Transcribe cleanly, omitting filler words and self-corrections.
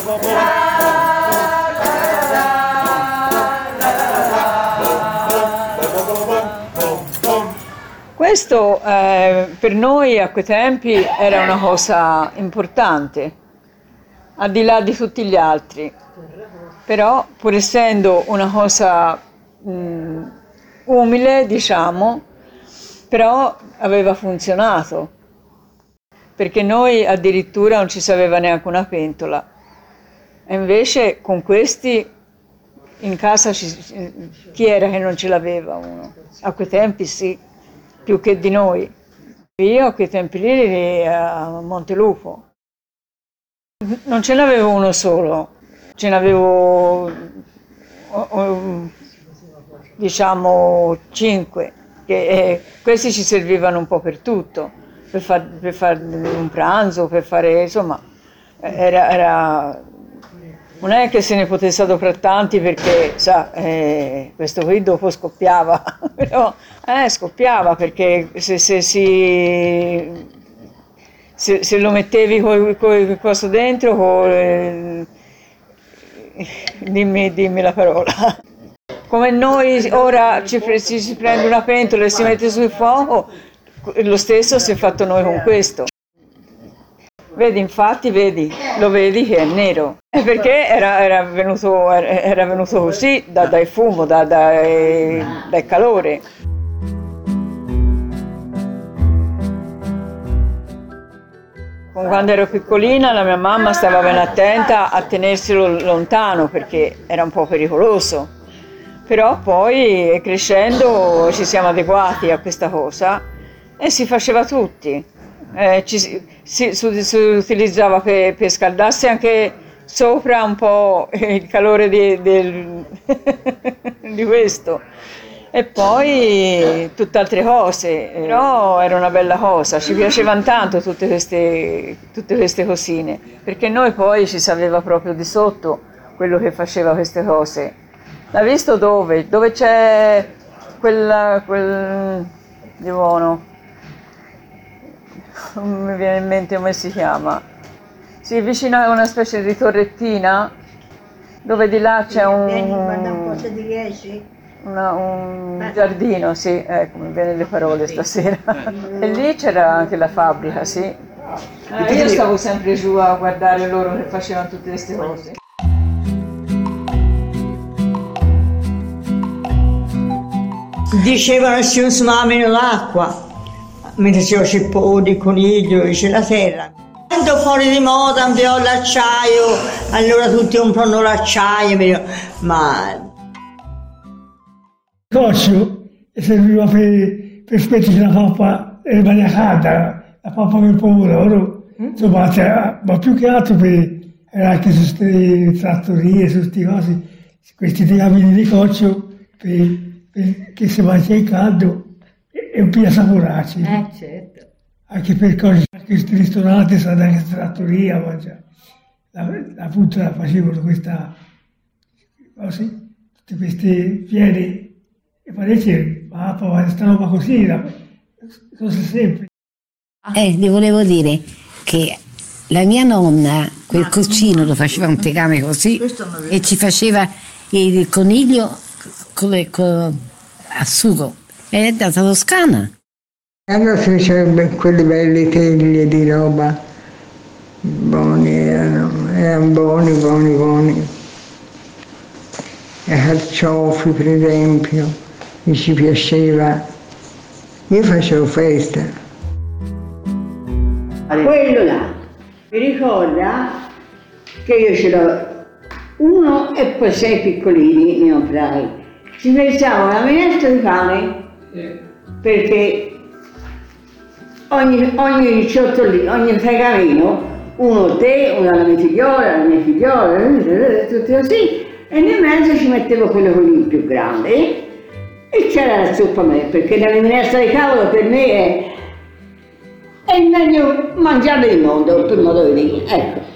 Questo per noi a quei tempi era una cosa importante, al di là di tutti gli altri, però pur essendo una cosa umile, diciamo, però aveva funzionato, perché noi addirittura non ci sapeva neanche una pentola, e invece con questi in casa chi era che non ce l'aveva uno? A quei tempi sì, più che di noi. Io a quei tempi lì eri a Montelupo. Non ce n'avevo uno solo, ce n'avevo diciamo 5, che questi ci servivano un po' per tutto, per fare un pranzo, per fare, insomma, non è che se ne potesse adoperare tanti perché, sa, questo qui dopo scoppiava, però scoppiava perché se lo mettevi con questo dentro, dimmi la parola. Come noi ora ci si prende una pentola e si mette sul fuoco, lo stesso si è fatto noi con questo. Vedi, infatti, lo vedi che è nero. È perché era venuto così dal fumo, dal calore. Quando ero piccolina la mia mamma stava ben attenta a tenerselo lontano perché era un po' pericoloso. Però poi crescendo ci siamo adeguati a questa cosa e si faceva tutti. Si utilizzava per scaldarsi anche sopra un po' il calore di questo. E poi tutt'altre cose, però era una bella cosa, ci piacevano tanto tutte queste cosine, perché noi poi ci sapeva proprio di sotto quello che faceva queste cose. L'ha visto dove? Dove c'è quel di buono? Non mi viene in mente come si chiama. Sì, vicino a una specie di torrettina, dove di là c'è un giardino, sì, ecco, mi viene le parole stasera. E lì c'era anche la fabbrica, sì. Io stavo sempre giù a guardare loro che facevano tutte queste cose. Dicevano che si consumava meno l'acqua, mentre c'era il pollo, il coniglio, c'è la terra. Quando fuori di moda cambiò l'acciaio, allora tutti comprano l'acciaio, ma... Il coccio serviva per spettere la pappa rimane calda, la pappa per pomodoro, insomma, ma più che altro era anche su queste trattorie, su queste cose, questi diamini di coccio che si mangia in caldo e un po' saporacci. Certo. Anche per questi ristoranti, anche trattoria, mangiare. Appunto facevano questa, così, tutte queste fiere. E parecchie, ma sta roba così, sono sempre. Vi volevo dire che la mia nonna, quel cucino lo faceva un tegame così e ci faceva il coniglio a sugo. È data toscana. Allora faceva quelle belle teglie di roba, buoni erano buoni. E carciofi, per esempio. Mi ci piaceva, io facevo festa. Quello là, mi ricorda che io ce l'ho uno e poi 6 piccolini, miei operai. Ci pensavo una minestra di pane, perché ogni ricciotto lì, ogni fregamino, uno te, una la mia figliola, tutti così, e nel mezzo ci mettevo quello lì più grande. E c'era la zuppa a me, perché la minestra di cavolo per me è il meglio mangiare del mondo, per modo di dire, ecco.